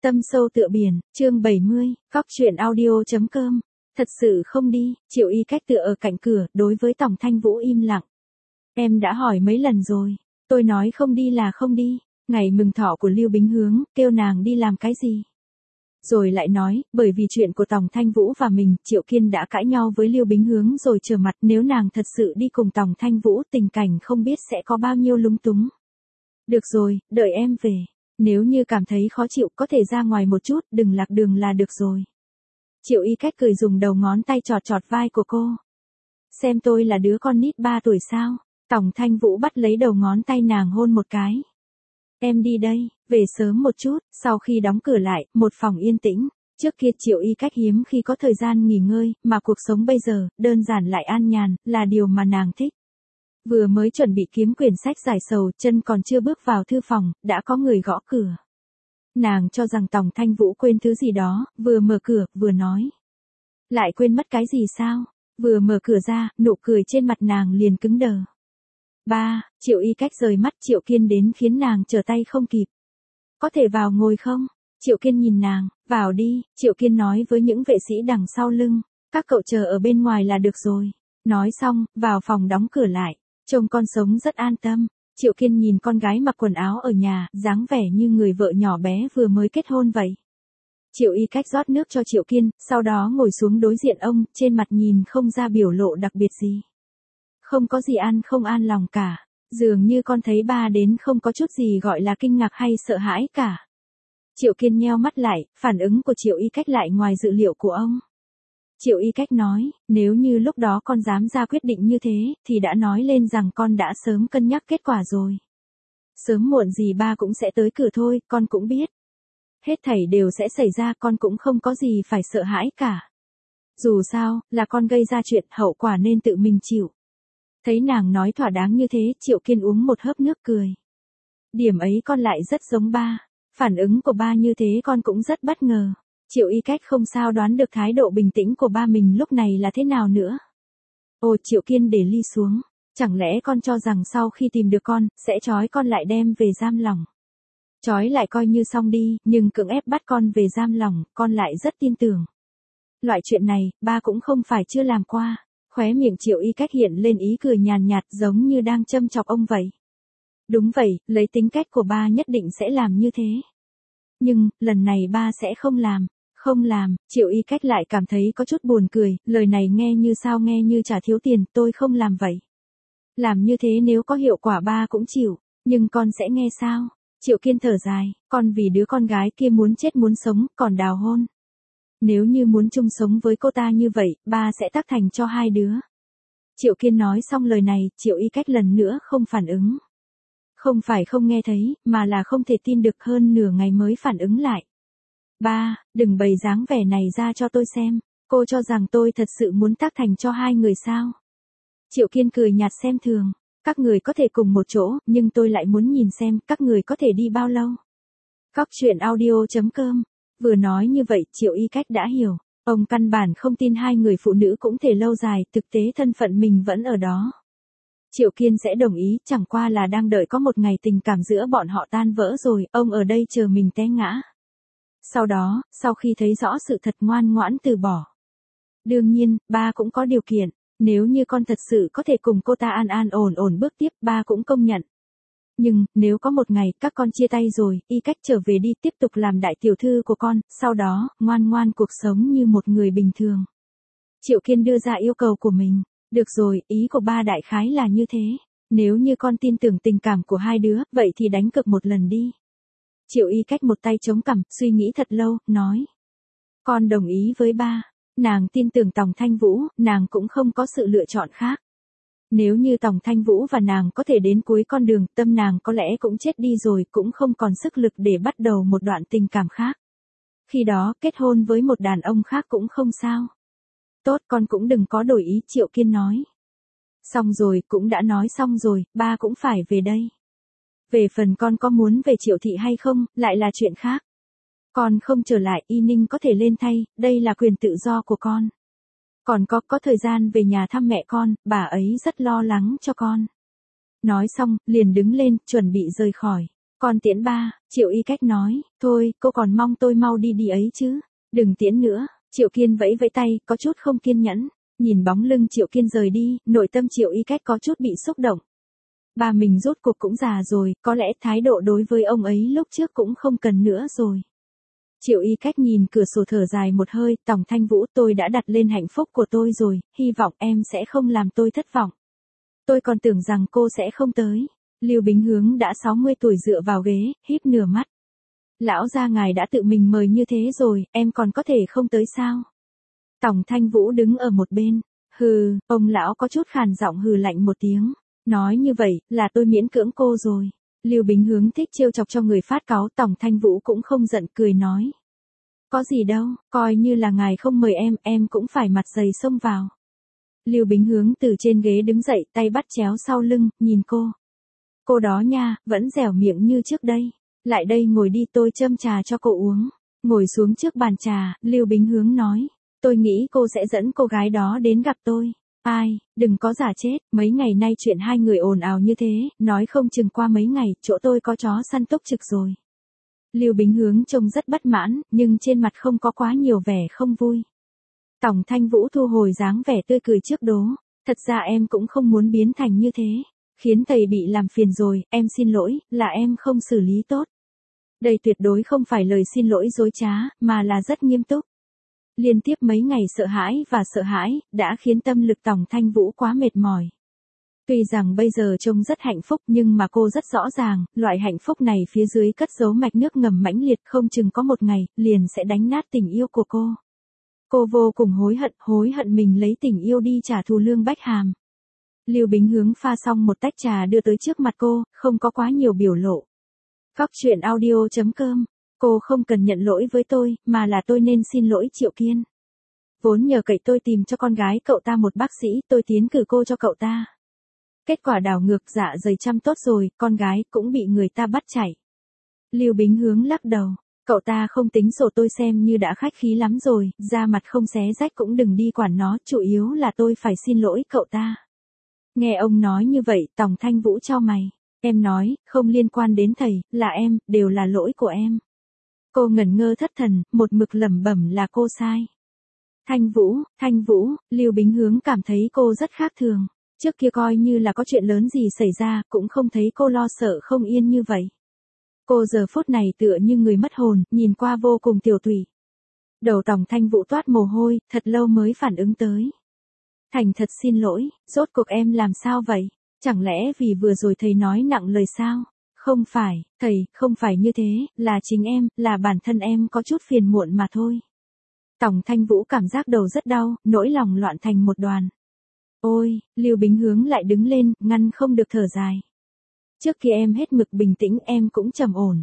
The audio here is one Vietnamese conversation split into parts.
Tâm sâu tựa biển, chương 70, Cóc truyện audio.com. Thật sự không đi, Triệu Y Cách tựa ở cạnh cửa, đối với Tòng Thanh Vũ im lặng. Em đã hỏi mấy lần rồi, tôi nói không đi là không đi, ngày mừng thọ của Lưu Bính Hướng, kêu nàng đi làm cái gì? Rồi lại nói, bởi vì chuyện của Tòng Thanh Vũ và mình, Triệu Kiên đã cãi nhau với Lưu Bính Hướng rồi trở mặt, nếu nàng thật sự đi cùng Tòng Thanh Vũ, tình cảnh không biết sẽ có bao nhiêu lúng túng. Được rồi, đợi em về. Nếu như cảm thấy khó chịu có thể ra ngoài một chút, đừng lạc đường là được rồi. Triệu Y Cách cười dùng đầu ngón tay chọt chọt vai của cô. Xem tôi là đứa con nít 3 tuổi sao? Tòng Thanh Vũ bắt lấy đầu ngón tay nàng hôn một cái. Em đi đây, về sớm một chút. Sau khi đóng cửa lại, một phòng yên tĩnh. Trước kia Triệu Y Cách hiếm khi có thời gian nghỉ ngơi, mà cuộc sống bây giờ, đơn giản lại an nhàn, là điều mà nàng thích. Vừa mới chuẩn bị kiếm quyển sách giải sầu, chân còn chưa bước vào thư phòng, đã có người gõ cửa. Nàng cho rằng Tòng Thanh Vũ quên thứ gì đó, vừa mở cửa, vừa nói. Lại quên mất cái gì sao? Vừa mở cửa ra, nụ cười trên mặt nàng liền cứng đờ. Ba, Triệu Y Cách rời mắt Triệu Kiên đến khiến nàng trở tay không kịp. Có thể vào ngồi không? Triệu Kiên nhìn nàng, vào đi, Triệu Kiên nói với những vệ sĩ đằng sau lưng. Các cậu chờ ở bên ngoài là được rồi. Nói xong, vào phòng đóng cửa lại. Trông con sống rất an tâm. Triệu Kiên nhìn con gái mặc quần áo ở nhà, dáng vẻ như người vợ nhỏ bé vừa mới kết hôn vậy. Triệu Y Cách rót nước cho Triệu Kiên, sau đó ngồi xuống đối diện ông, trên mặt nhìn không ra biểu lộ đặc biệt gì. Không có gì ăn không an lòng cả, dường như con thấy ba đến không có chút gì gọi là kinh ngạc hay sợ hãi cả. Triệu Kiên nheo mắt lại, phản ứng của Triệu Y Cách lại ngoài dự liệu của ông. Triệu Y Cách nói, nếu như lúc đó con dám ra quyết định như thế, thì đã nói lên rằng con đã sớm cân nhắc kết quả rồi. Sớm muộn gì ba cũng sẽ tới cửa thôi, con cũng biết. Hết thảy đều sẽ xảy ra, con cũng không có gì phải sợ hãi cả. Dù sao, là con gây ra chuyện, hậu quả nên tự mình chịu. Thấy nàng nói thỏa đáng như thế, Triệu Kiên uống một hớp nước cười. Điểm ấy con lại rất giống ba. Phản ứng của ba như thế con cũng rất bất ngờ. Triệu Y Cách không sao đoán được thái độ bình tĩnh của ba mình lúc này là thế nào nữa. Ồ, Triệu Kiên để ly xuống. Chẳng lẽ con cho rằng sau khi tìm được con, sẽ trói con lại đem về giam lỏng. Trói lại coi như xong đi, nhưng cưỡng ép bắt con về giam lỏng, con lại rất tin tưởng. Loại chuyện này, ba cũng không phải chưa làm qua. Khóe miệng Triệu Y Cách hiện lên ý cười nhàn nhạt giống như đang châm chọc ông vậy. Đúng vậy, lấy tính cách của ba nhất định sẽ làm như thế. Nhưng, lần này ba sẽ không làm. Không làm, Triệu Y Cách lại cảm thấy có chút buồn cười, lời này nghe như sao nghe như trả thiếu tiền, tôi không làm vậy. Làm như thế nếu có hiệu quả ba cũng chịu, nhưng con sẽ nghe sao? Triệu Kiên thở dài, con vì đứa con gái kia muốn chết muốn sống, còn đào hôn. Nếu như muốn chung sống với cô ta như vậy, ba sẽ tác thành cho hai đứa. Triệu Kiên nói xong lời này, Triệu Y Cách lần nữa không phản ứng. Không phải không nghe thấy, mà là không thể tin được, hơn nửa ngày mới phản ứng lại. Ba, đừng bày dáng vẻ này ra cho tôi xem, cô cho rằng tôi thật sự muốn tác thành cho hai người sao? Triệu Kiên cười nhạt xem thường, các người có thể cùng một chỗ, nhưng tôi lại muốn nhìn xem các người có thể đi bao lâu. Cóc truyện audio.com. Vừa nói như vậy, Triệu Y Cách đã hiểu, ông căn bản không tin hai người phụ nữ cũng thể lâu dài, thực tế thân phận mình vẫn ở đó. Triệu Kiên sẽ đồng ý, chẳng qua là đang đợi có một ngày tình cảm giữa bọn họ tan vỡ rồi, ông ở đây chờ mình té ngã. Sau đó, sau khi thấy rõ sự thật ngoan ngoãn từ bỏ. Đương nhiên, ba cũng có điều kiện, nếu như con thật sự có thể cùng cô ta an an ổn ổn bước tiếp, ba cũng công nhận. Nhưng, nếu có một ngày các con chia tay rồi, Y Cách trở về đi tiếp tục làm đại tiểu thư của con, sau đó, ngoan ngoan cuộc sống như một người bình thường. Triệu Kiên đưa ra yêu cầu của mình. Được rồi, ý của ba đại khái là như thế. Nếu như con tin tưởng tình cảm của hai đứa, vậy thì đánh cược một lần đi. Triệu Y Cách một tay chống cằm, suy nghĩ thật lâu, nói. Con đồng ý với ba. Nàng tin tưởng Tòng Thanh Vũ, nàng cũng không có sự lựa chọn khác. Nếu như Tòng Thanh Vũ và nàng có thể đến cuối con đường, tâm nàng có lẽ cũng chết đi rồi, cũng không còn sức lực để bắt đầu một đoạn tình cảm khác. Khi đó, kết hôn với một đàn ông khác cũng không sao. Tốt, con cũng đừng có đổi ý, Triệu Kiên nói. Xong rồi, cũng đã nói xong rồi, ba cũng phải về đây. Về phần con có muốn về Triệu thị hay không, lại là chuyện khác. Con không trở lại, Y Ninh có thể lên thay, đây là quyền tự do của con. Còn có thời gian về nhà thăm mẹ con, bà ấy rất lo lắng cho con. Nói xong, liền đứng lên, chuẩn bị rời khỏi. Con tiễn ba, Triệu Y Cách nói, thôi, cô còn mong tôi mau đi đi ấy chứ, đừng tiễn nữa. Triệu Kiên vẫy vẫy tay, có chút không kiên nhẫn, nhìn bóng lưng Triệu Kiên rời đi, nội tâm Triệu Y Cách có chút bị xúc động. Bà mình rốt cuộc cũng già rồi, có lẽ thái độ đối với ông ấy lúc trước cũng không cần nữa rồi. Triệu Y Cách nhìn cửa sổ thở dài một hơi, Tòng Thanh Vũ, tôi đã đặt lên hạnh phúc của tôi rồi, hy vọng em sẽ không làm tôi thất vọng. Tôi còn tưởng rằng cô sẽ không tới. Lưu Bính Hướng đã 60 tuổi dựa vào ghế, híp nửa mắt. Lão gia ngài đã tự mình mời như thế rồi, em còn có thể không tới sao? Tòng Thanh Vũ đứng ở một bên. Hừ, ông lão có chút khàn giọng hừ lạnh một tiếng. Nói như vậy, là tôi miễn cưỡng cô rồi. Lưu Bính Hướng thích trêu chọc cho người phát cáu, Tòng Thanh Vũ cũng không giận, cười nói. Có gì đâu, coi như là ngài không mời em cũng phải mặt dày xông vào. Lưu Bính Hướng từ trên ghế đứng dậy, tay bắt chéo sau lưng, nhìn cô. Cô đó nha, vẫn dẻo miệng như trước đây. Lại đây ngồi đi, tôi châm trà cho cô uống. Ngồi xuống trước bàn trà, Lưu Bính Hướng nói. Tôi nghĩ cô sẽ dẫn cô gái đó đến gặp tôi. Ai, đừng có giả chết, mấy ngày nay chuyện hai người ồn ào như thế, nói không chừng qua mấy ngày, chỗ tôi có chó săn túc trực rồi. Lưu Bính Hướng trông rất bất mãn, nhưng trên mặt không có quá nhiều vẻ không vui. Tòng Thanh Vũ thu hồi dáng vẻ tươi cười trước đố. Thật ra em cũng không muốn biến thành như thế. Khiến thầy bị làm phiền rồi, em xin lỗi, là em không xử lý tốt. Đây tuyệt đối không phải lời xin lỗi dối trá, mà là rất nghiêm túc. Liên tiếp mấy ngày sợ hãi, đã khiến tâm lực Tòng Thanh Vũ quá mệt mỏi. Tuy rằng bây giờ trông rất hạnh phúc nhưng mà cô rất rõ ràng, loại hạnh phúc này phía dưới cất giấu mạch nước ngầm mãnh liệt, không chừng có một ngày, liền sẽ đánh nát tình yêu của cô. Cô vô cùng hối hận mình lấy tình yêu đi trả thù Lương Bách Hàm. Lưu Bính Hướng pha xong một tách trà đưa tới trước mặt cô, không có quá nhiều biểu lộ. Cóc truyện audio.com. Cô không cần nhận lỗi với tôi, mà là tôi nên xin lỗi Triệu Kiên. Vốn nhờ cậy tôi tìm cho con gái cậu ta một bác sĩ, tôi tiến cử cô cho cậu ta. Kết quả đảo ngược, dạ dày chăm tốt rồi, con gái cũng bị người ta bắt chạy. Lưu Bính Hướng lắc đầu. Cậu ta không tính sổ, tôi xem như đã khách khí lắm rồi, da mặt không xé rách cũng đừng đi quản nó, chủ yếu là tôi phải xin lỗi cậu ta. Nghe ông nói như vậy, Tòng Thanh Vũ chau mày. Em nói, không liên quan đến thầy, là em, đều là lỗi của em. Cô ngẩn ngơ thất thần, một mực lẩm bẩm là cô sai. Thanh Vũ, Lưu Bính Hướng cảm thấy cô rất khác thường. Trước kia coi như là có chuyện lớn gì xảy ra, cũng không thấy cô lo sợ không yên như vậy. Cô giờ phút này tựa như người mất hồn, nhìn qua vô cùng tiểu tụy. Đầu Tòng Thanh Vũ toát mồ hôi, thật lâu mới phản ứng tới. Thành thật xin lỗi, rốt cuộc em làm sao vậy? Chẳng lẽ vì vừa rồi thầy nói nặng lời sao? Không phải, thầy, không phải như thế, là chính em, là bản thân em có chút phiền muộn mà thôi. Tòng Thanh Vũ cảm giác đầu rất đau, nỗi lòng loạn thành một đoàn. Ôi, Lưu Bính Hướng lại đứng lên, ngăn không được thở dài. Trước kia em hết mực bình tĩnh, em cũng trầm ổn.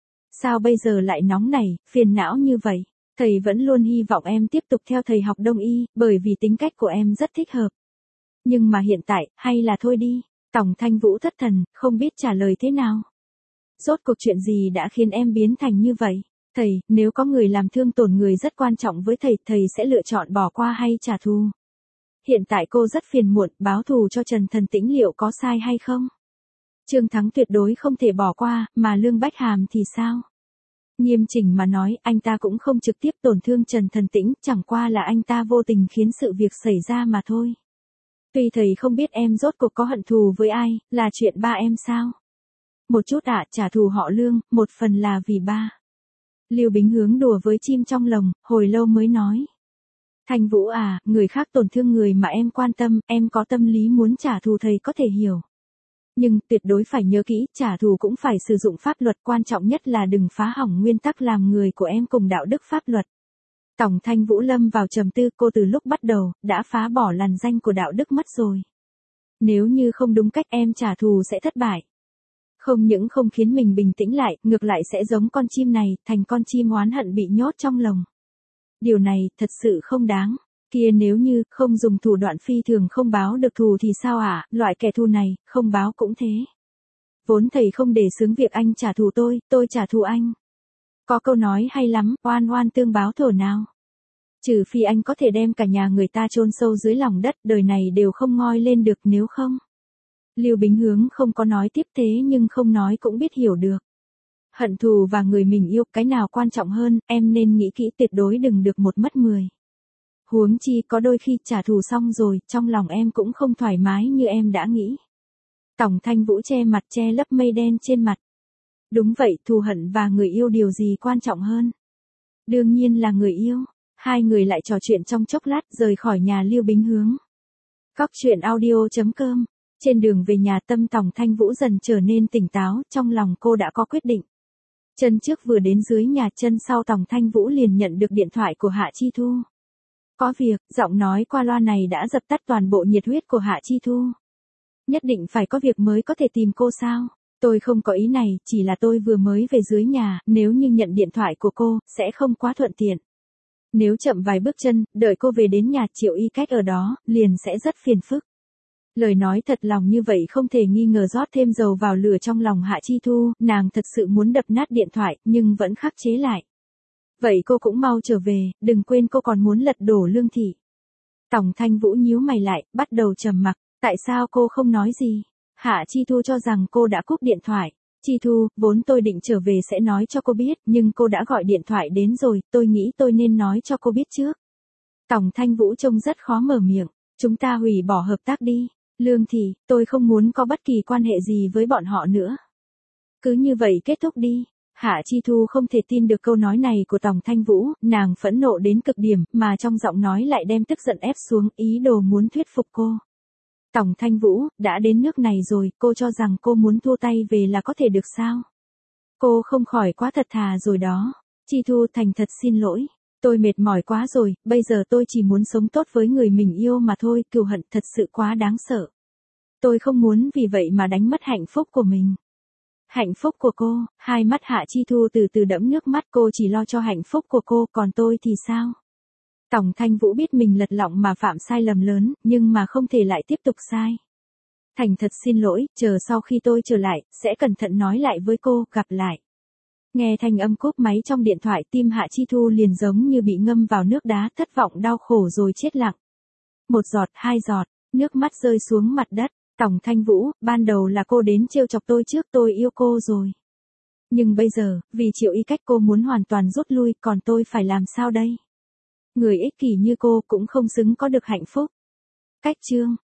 Sao bây giờ lại nóng nảy, phiền não như vậy? Thầy vẫn luôn hy vọng em tiếp tục theo thầy học đông y, bởi vì tính cách của em rất thích hợp. Nhưng mà hiện tại, hay là thôi đi. Tòng Thanh Vũ thất thần, không biết trả lời thế nào. Rốt cuộc chuyện gì đã khiến em biến thành như vậy? Thầy, nếu có người làm thương tổn người rất quan trọng với thầy, thầy sẽ lựa chọn bỏ qua hay trả thù? Hiện tại cô rất phiền muộn, báo thù cho Trần Thần Tĩnh liệu có sai hay không? Trương Thắng tuyệt đối không thể bỏ qua, mà Lương Bách Hàm thì sao? Nghiêm chỉnh mà nói, anh ta cũng không trực tiếp tổn thương Trần Thần Tĩnh, chẳng qua là anh ta vô tình khiến sự việc xảy ra mà thôi. Tuy thầy không biết em rốt cuộc có hận thù với ai, là chuyện ba em sao? Một chút trả thù họ Lương, một phần là vì ba. Lưu Bính Hướng đùa với chim trong lồng, hồi lâu mới nói. Thanh Vũ người khác tổn thương người mà em quan tâm, em có tâm lý muốn trả thù thầy có thể hiểu. Nhưng tuyệt đối phải nhớ kỹ, trả thù cũng phải sử dụng pháp luật, quan trọng nhất là đừng phá hỏng nguyên tắc làm người của em cùng đạo đức pháp luật. Tòng Thanh Vũ lâm vào trầm tư, cô từ lúc bắt đầu, đã phá bỏ làn danh của đạo đức mất rồi. Nếu như không đúng cách em trả thù sẽ thất bại. Không những không khiến mình bình tĩnh lại, ngược lại sẽ giống con chim này, thành con chim oán hận bị nhốt trong lồng. Điều này, thật sự không đáng. Kia nếu như, không dùng thủ đoạn phi thường không báo được thù thì sao loại kẻ thù này, không báo cũng thế. Vốn thầy không để xướng việc anh trả thù tôi trả thù anh. Có câu nói hay lắm, oan oan tương báo thổ nào. Trừ phi anh có thể đem cả nhà người ta chôn sâu dưới lòng đất, đời này đều không ngoi lên được, nếu không. Lưu Bính Hướng không có nói tiếp thế nhưng không nói cũng biết hiểu được. Hận thù và người mình yêu, cái nào quan trọng hơn, em nên nghĩ kỹ tuyệt đối đừng được một mất 10. Huống chi có đôi khi trả thù xong rồi, trong lòng em cũng không thoải mái như em đã nghĩ. Tòng Thanh Vũ che mặt che lấp mây đen trên mặt. Đúng vậy, thù hận và người yêu điều gì quan trọng hơn? Đương nhiên là người yêu. Hai người lại trò chuyện trong chốc lát rời khỏi nhà Lưu Bính Hướng. Cóc truyện audio.com. Trên đường về nhà tâm Tòng Thanh Vũ dần trở nên tỉnh táo, trong lòng cô đã có quyết định. Chân trước vừa đến dưới nhà, chân sau Tòng Thanh Vũ liền nhận được điện thoại của Hạ Chi Thu. Có việc, giọng nói qua loa này đã dập tắt toàn bộ nhiệt huyết của Hạ Chi Thu. Nhất định phải có việc mới có thể tìm cô sao? Tôi không có ý này, chỉ là tôi vừa mới về dưới nhà, nếu như nhận điện thoại của cô, sẽ không quá thuận tiện. Nếu chậm vài bước chân, đợi cô về đến nhà Triệu Y Cách ở đó, liền sẽ rất phiền phức. Lời nói thật lòng như vậy không thể nghi ngờ rót thêm dầu vào lửa trong lòng Hạ Chi Thu, nàng thật sự muốn đập nát điện thoại, nhưng vẫn khắc chế lại. Vậy cô cũng mau trở về, đừng quên cô còn muốn lật đổ Lương Thị. Tòng Thanh Vũ nhíu mày lại, bắt đầu trầm mặc, tại sao cô không nói gì? Hạ Chi Thu cho rằng cô đã cúp điện thoại. Chi Thu, vốn tôi định trở về sẽ nói cho cô biết, nhưng cô đã gọi điện thoại đến rồi, tôi nghĩ tôi nên nói cho cô biết trước. Tòng Thanh Vũ trông rất khó mở miệng, chúng ta hủy bỏ hợp tác đi. Lương Thị, tôi không muốn có bất kỳ quan hệ gì với bọn họ nữa. Cứ như vậy kết thúc đi. Hạ Chi Thu không thể tin được câu nói này của Tòng Thanh Vũ, nàng phẫn nộ đến cực điểm, mà trong giọng nói lại đem tức giận ép xuống, ý đồ muốn thuyết phục cô. Tòng Thanh Vũ, đã đến nước này rồi, cô cho rằng cô muốn thua tay về là có thể được sao? Cô không khỏi quá thật thà rồi đó. Chi Thu thành thật xin lỗi. Tôi mệt mỏi quá rồi, bây giờ tôi chỉ muốn sống tốt với người mình yêu mà thôi, cừu hận thật sự quá đáng sợ. Tôi không muốn vì vậy mà đánh mất hạnh phúc của mình. Hạnh phúc của cô, hai mắt Hạ Chi Thu từ từ đẫm nước mắt, cô chỉ lo cho hạnh phúc của cô, còn tôi thì sao? Tòng Thanh Vũ biết mình lật lọng mà phạm sai lầm lớn, nhưng mà không thể lại tiếp tục sai. Thành thật xin lỗi, chờ sau khi tôi trở lại, sẽ cẩn thận nói lại với cô, gặp lại. Nghe thanh âm cúp máy trong điện thoại, tim Hạ Chi Thu liền giống như bị ngâm vào nước đá, thất vọng đau khổ rồi chết lặng. Một giọt, hai giọt, nước mắt rơi xuống mặt đất. Tòng Thanh Vũ, ban đầu là cô đến trêu chọc tôi trước, tôi yêu cô rồi. Nhưng bây giờ, vì Triệu Y Cách cô muốn hoàn toàn rút lui, còn tôi phải làm sao đây? Người ích kỷ như cô cũng không xứng có được hạnh phúc. Cách chương